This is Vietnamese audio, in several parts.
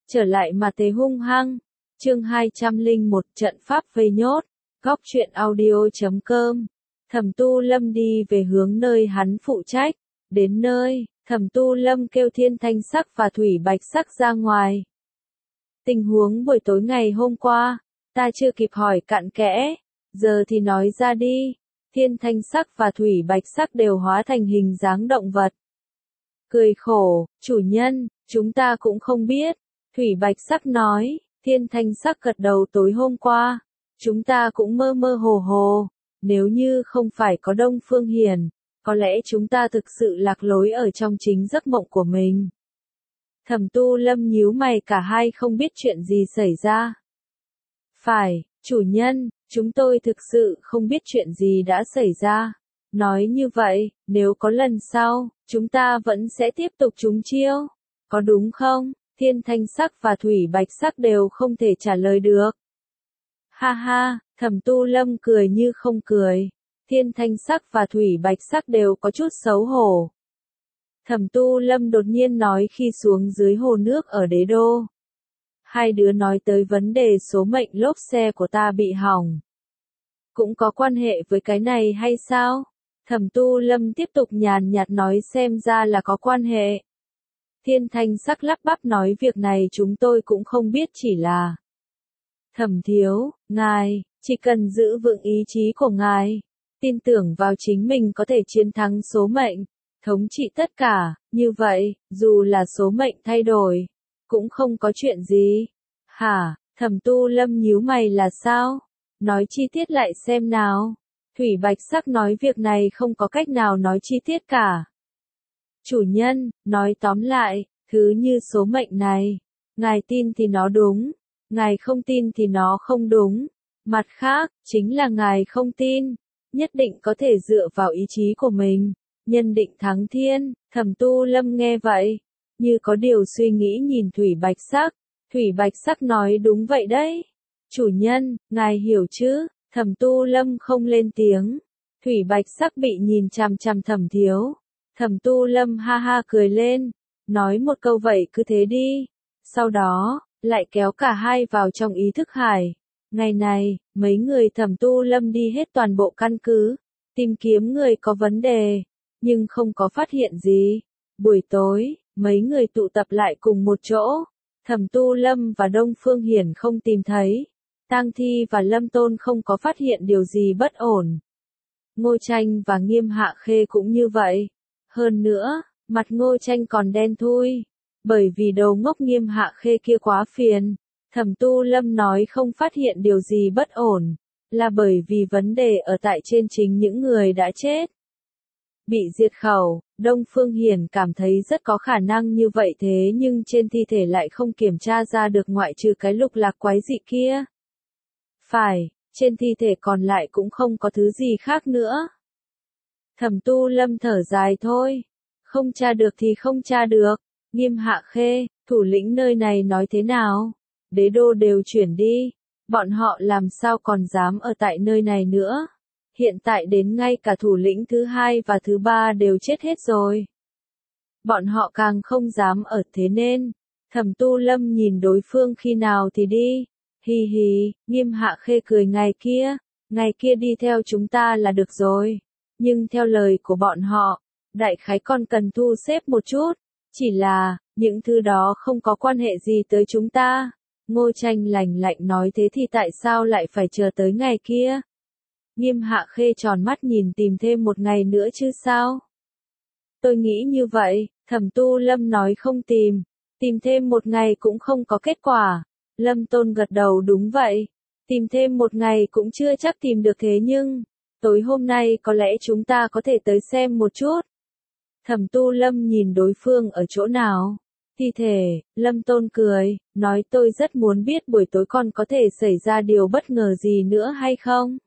trở lại mà thế hung hăng. Chương 201 trận pháp vây nhốt. Góc truyện audio.com. Thẩm Tu Lâm đi về hướng nơi hắn phụ trách. Đến nơi, Thẩm Tu Lâm kêu Thiên Thanh Sắc và Thủy Bạch Sắc ra ngoài. Tình huống buổi tối ngày hôm qua, ta chưa kịp hỏi cặn kẽ, giờ thì nói ra đi. Thiên Thanh Sắc và Thủy Bạch Sắc đều hóa thành hình dáng động vật. Cười khổ, chủ nhân, chúng ta cũng không biết. Thủy Bạch Sắc nói, Thiên Thanh Sắc gật đầu tối hôm qua. Chúng ta cũng mơ mơ hồ hồ, nếu như không phải có Đông Phương Hiền, có lẽ chúng ta thực sự lạc lối ở trong chính giấc mộng của mình. Thẩm Tu Lâm nhíu mày, cả hai không biết chuyện gì xảy ra. Phải, chủ nhân, chúng tôi thực sự không biết chuyện gì đã xảy ra. Nói như vậy, nếu có lần sau, chúng ta vẫn sẽ tiếp tục trúng chiêu. Có đúng không? Thiên Thanh Sắc và Thủy Bạch Sắc đều không thể trả lời được. Ha ha, Thẩm Tu Lâm cười như không cười. Thiên Thanh Sắc và Thủy Bạch Sắc đều có chút xấu hổ. Thẩm Tu Lâm đột nhiên nói khi xuống dưới hồ nước ở Đế Đô. Hai đứa nói tới vấn đề số mệnh lốp xe của ta bị hỏng. Cũng có quan hệ với cái này hay sao? Thẩm Tu Lâm tiếp tục nhàn nhạt nói, xem ra là có quan hệ. Thiên Thanh Sắc lắp bắp nói, việc này chúng tôi cũng không biết, chỉ là... Thẩm thiếu, ngài, chỉ cần giữ vững ý chí của ngài, tin tưởng vào chính mình có thể chiến thắng số mệnh, thống trị tất cả, như vậy, dù là số mệnh thay đổi, cũng không có chuyện gì. Hả? Thẩm Tu Lâm nhíu mày, là sao? Nói chi tiết lại xem nào. Thủy Bạch Sắc nói, việc này không có cách nào nói chi tiết cả. Chủ nhân, nói tóm lại, thứ như số mệnh này, ngài tin thì nó đúng, ngài không tin thì nó không đúng. Mặt khác, chính là ngài không tin, nhất định có thể dựa vào ý chí của mình, nhân định thắng thiên. Thẩm Tu Lâm nghe vậy, như có điều suy nghĩ nhìn Thủy Bạch Sắc. Thủy Bạch Sắc nói, đúng vậy đấy. Chủ nhân, ngài hiểu chứ? Thẩm Tu Lâm không lên tiếng. Thủy Bạch Sắc bị nhìn chằm chằm Thẩm thiếu. Thẩm Tu Lâm ha ha cười lên, nói một câu, vậy cứ thế đi. Sau đó, lại kéo cả hai vào trong ý thức hải. Ngày này, mấy người Thẩm Tu Lâm đi hết toàn bộ căn cứ, tìm kiếm người có vấn đề, nhưng không có phát hiện gì. Buổi tối, mấy người tụ tập lại cùng một chỗ. Thẩm Tu Lâm và Đông Phương Hiển không tìm thấy. Tang Thi và Lâm Tôn không có phát hiện điều gì bất ổn. Ngô Tranh và Nghiêm Hạ Khê cũng như vậy. Hơn nữa, mặt Ngô Tranh còn đen thui, bởi vì đầu ngốc Nghiêm Hạ Khê kia quá phiền. Thẩm Tu Lâm nói không phát hiện điều gì bất ổn, là bởi vì vấn đề ở tại trên chính những người đã chết. Bị diệt khẩu, Đông Phương Hiển cảm thấy rất có khả năng như vậy, thế nhưng trên thi thể lại không kiểm tra ra được ngoại trừ cái lục lạc quái dị kia. Phải, trên thi thể còn lại cũng không có thứ gì khác nữa. Thẩm Tu Lâm thở dài, thôi, không tra được thì không tra được. Nghiêm Hạ Khê, thủ lĩnh nơi này nói thế nào? Đế đô đều chuyển đi, bọn họ làm sao còn dám ở tại nơi này nữa? Hiện tại đến ngay cả thủ lĩnh thứ hai và thứ ba đều chết hết rồi. Bọn họ càng không dám ở, thế nên, Thẩm Tu Lâm nhìn đối phương, khi nào thì đi. Hi hi, Nghiêm Hạ Khê cười, ngày kia đi theo chúng ta là được rồi. Nhưng theo lời của bọn họ, đại khái còn cần thu xếp một chút. Chỉ là, những thứ đó không có quan hệ gì tới chúng ta. Ngô Tranh lạnh lạnh nói, thế thì tại sao lại phải chờ tới ngày kia? Nghiêm Hạ Khê tròn mắt nhìn, tìm thêm một ngày nữa chứ sao? Tôi nghĩ như vậy. Thẩm Tu Lâm nói, không tìm thêm một ngày cũng không có kết quả. Lâm Tôn gật đầu, đúng vậy. Tìm thêm một ngày cũng chưa chắc tìm được, thế nhưng, tối hôm nay có lẽ chúng ta có thể tới xem một chút. Thẩm Tu Lâm nhìn đối phương ở chỗ nào? Thi thể. Lâm Tôn cười, nói, tôi rất muốn biết buổi tối còn có thể xảy ra điều bất ngờ gì nữa hay không?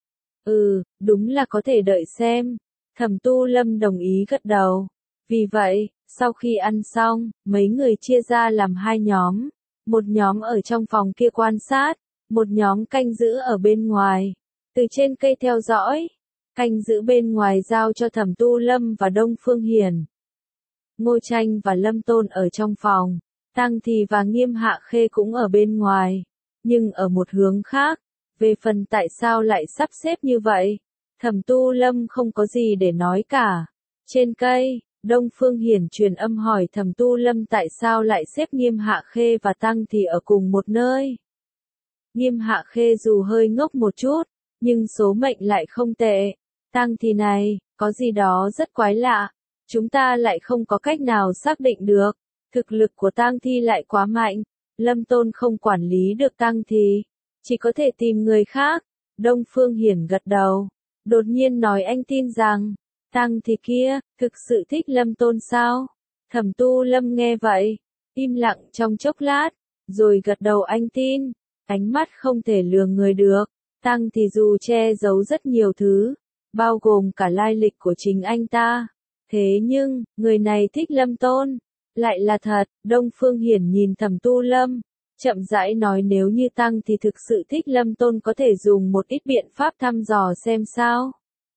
Đúng là có thể đợi xem. Thẩm Tu Lâm đồng ý gật đầu. Vì vậy, sau khi ăn xong, mấy người chia ra làm hai nhóm. Một nhóm ở trong phòng kia quan sát, một nhóm canh giữ ở bên ngoài, từ trên cây theo dõi. Canh giữ bên ngoài giao cho Thẩm Tu Lâm và Đông Phương Hiển. Ngô Tranh và Lâm Tôn ở trong phòng, Tang Thì và Nghiêm Hạ Khê cũng ở bên ngoài, nhưng ở một hướng khác. Về phần tại sao lại sắp xếp như vậy, Thẩm Tu Lâm không có gì để nói cả. Trên cây, Đông Phương Hiển truyền âm hỏi Thẩm Tu Lâm tại sao lại xếp Nghiêm Hạ Khê và Tang Thì ở cùng một nơi. Nghiêm Hạ Khê dù hơi ngốc một chút, nhưng số mệnh lại không tệ. Tang Thì này, có gì đó rất quái lạ, chúng ta lại không có cách nào xác định được. Thực lực của Tang Thi lại quá mạnh, Lâm Tôn không quản lý được Tang Thì, chỉ có thể tìm người khác. Đông Phương Hiển gật đầu, đột nhiên nói anh tin rằng, Tang Thì kia, thực sự thích Lâm Tôn sao? Thẩm Tu Lâm nghe vậy, im lặng trong chốc lát, rồi gật đầu anh tin, ánh mắt không thể lừa người được. Tang Thì dù che giấu rất nhiều thứ, bao gồm cả lai lịch của chính anh ta. Thế nhưng, người này thích Lâm Tôn, lại là thật. Đông Phương Hiển nhìn Thẩm Tu Lâm, chậm rãi nói nếu như Tang Thì thực sự thích Lâm Tôn có thể dùng một ít biện pháp thăm dò xem sao.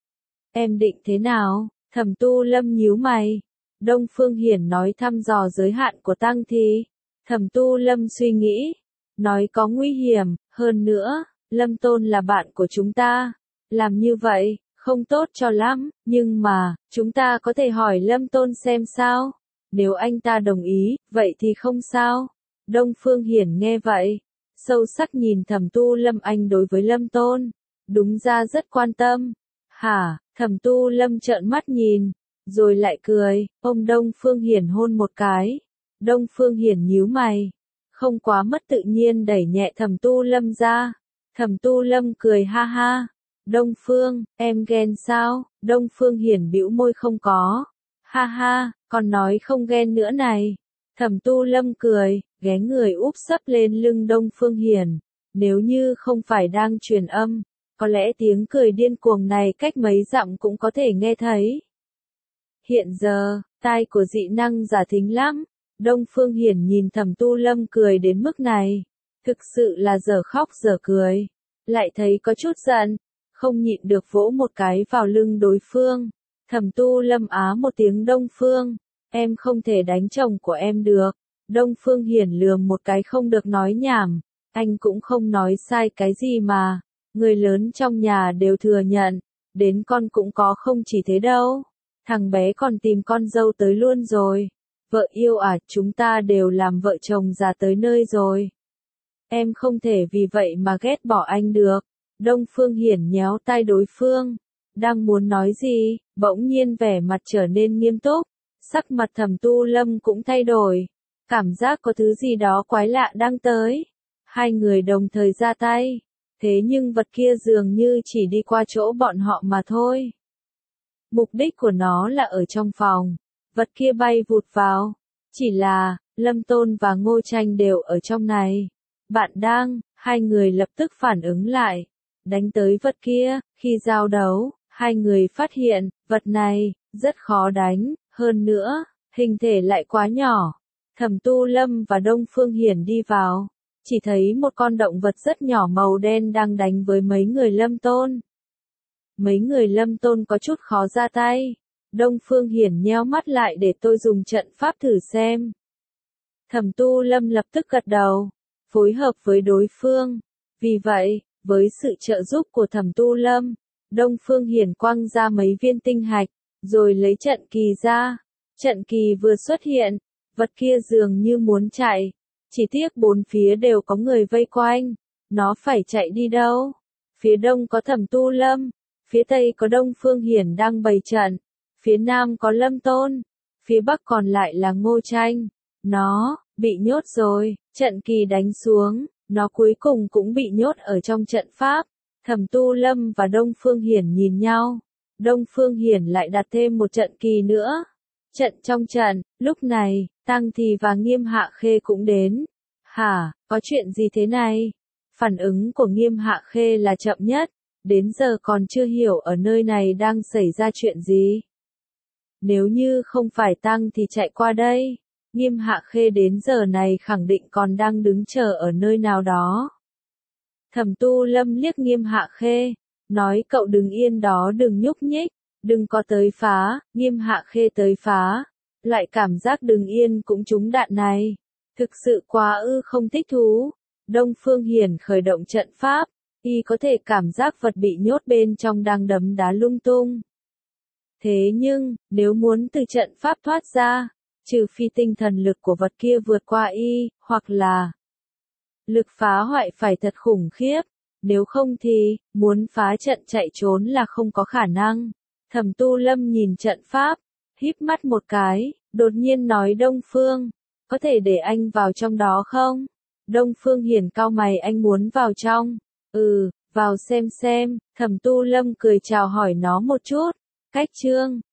Em định thế nào? Thẩm Tu Lâm nhíu mày. Đông Phương Hiển nói thăm dò giới hạn của Tang Thì. Thẩm Tu Lâm suy nghĩ, nói có nguy hiểm, hơn nữa, Lâm Tôn là bạn của chúng ta. Làm như vậy, không tốt cho lắm, nhưng mà, chúng ta có thể hỏi Lâm Tôn xem sao. Nếu anh ta đồng ý, vậy thì không sao. Đông Phương Hiển nghe vậy, sâu sắc nhìn Thẩm Tu Lâm anh đối với Lâm Tôn, đúng ra rất quan tâm. Hả? Thẩm Tu Lâm trợn mắt nhìn, rồi lại cười, ôm Đông Phương Hiển hôn một cái. Đông Phương Hiển nhíu mày, không quá mất tự nhiên đẩy nhẹ Thẩm Tu Lâm ra. Thẩm Tu Lâm cười ha ha. Đông Phương, em ghen sao? Đông Phương Hiển bĩu môi không có. Ha ha, còn nói không ghen nữa này. Thẩm Tu Lâm cười, ghé người úp sấp lên lưng Đông Phương Hiển. Nếu như không phải đang truyền âm, có lẽ tiếng cười điên cuồng này cách mấy dặm cũng có thể nghe thấy. Hiện giờ, tai của dị năng giả thính lắm. Đông Phương Hiển nhìn Thẩm Tu Lâm cười đến mức này, thực sự là dở khóc dở cười. Lại thấy có chút giận, không nhịn được vỗ một cái vào lưng đối phương. Thẩm Tu Lâm á một tiếng Đông Phương, em không thể đánh chồng của em được. Đông Phương Hiển lườm một cái không được nói nhảm, anh cũng không nói sai cái gì mà. Người lớn trong nhà đều thừa nhận, đến con cũng có không chỉ thế đâu. Thằng bé còn tìm con dâu tới luôn rồi. Vợ yêu à, chúng ta đều làm vợ chồng già tới nơi rồi. Em không thể vì vậy mà ghét bỏ anh được. Đông Phương Hiển nhéo tai đối phương, đang muốn nói gì, bỗng nhiên vẻ mặt trở nên nghiêm túc, sắc mặt Thẩm Tu Lâm cũng thay đổi, cảm giác có thứ gì đó quái lạ đang tới. Hai người đồng thời ra tay, thế nhưng vật kia dường như chỉ đi qua chỗ bọn họ mà thôi. Mục đích của nó là ở trong phòng, vật kia bay vụt vào, chỉ là, Lâm Tôn và Ngô Tranh đều ở trong này. Bạn đang, hai người lập tức phản ứng lại, đánh tới vật kia. Khi giao đấu, hai người phát hiện, vật này, rất khó đánh, hơn nữa, hình thể lại quá nhỏ. Thẩm Tu Lâm và Đông Phương Hiển đi vào, chỉ thấy một con động vật rất nhỏ màu đen đang đánh với mấy người Lâm Tôn. Mấy người Lâm Tôn có chút khó ra tay. Đông Phương Hiển nheo mắt lại để tôi dùng trận pháp thử xem. Thẩm Tu Lâm lập tức gật đầu, phối hợp với đối phương. Vì vậy, với sự trợ giúp của Thẩm Tu Lâm, Đông Phương Hiển quăng ra mấy viên tinh hạch, rồi lấy trận kỳ ra. Trận kỳ vừa xuất hiện, vật kia dường như muốn chạy. Chỉ tiếc bốn phía đều có người vây quanh, nó phải chạy đi đâu? Phía đông có Thẩm Tu Lâm, phía tây có Đông Phương Hiển đang bày trận, phía nam có Lâm Tôn, phía bắc còn lại là Ngô Tranh. Nó bị nhốt rồi, trận kỳ đánh xuống, nó cuối cùng cũng bị nhốt ở trong trận pháp. Thẩm Tu Lâm và Đông Phương Hiển nhìn nhau, Đông Phương Hiển lại đặt thêm một trận kỳ nữa. Trận trong trận, lúc này, Tang Thì và Nghiêm Hạ Khê cũng đến. Hả, có chuyện gì thế này? Phản ứng của Nghiêm Hạ Khê là chậm nhất, đến giờ còn chưa hiểu ở nơi này đang xảy ra chuyện gì. Nếu như không phải Tang thì chạy qua đây, Nghiêm Hạ Khê đến giờ này khẳng định còn đang đứng chờ ở nơi nào đó. Thẩm Tu Lâm liếc Nghiêm Hạ Khê, nói cậu đừng yên đó, đừng nhúc nhích, đừng có tới phá. Nghiêm Hạ Khê tới phá, lại cảm giác đừng yên cũng trúng đạn này. Thực sự quá không thích thú. Đông Phương Hiển khởi động trận pháp, y có thể cảm giác vật bị nhốt bên trong đang đấm đá lung tung. Thế nhưng, nếu muốn từ trận pháp thoát ra, trừ phi tinh thần lực của vật kia vượt qua y, hoặc là lực phá hoại phải thật khủng khiếp, nếu không thì, muốn phá trận chạy trốn là không có khả năng. Thẩm Tu Lâm nhìn trận pháp, híp mắt một cái, đột nhiên nói Đông Phương, có thể để anh vào trong đó không? Đông Phương Hiển cau mày, anh muốn vào trong? Vào xem, Thẩm Tu Lâm cười chào hỏi nó một chút. Cách chương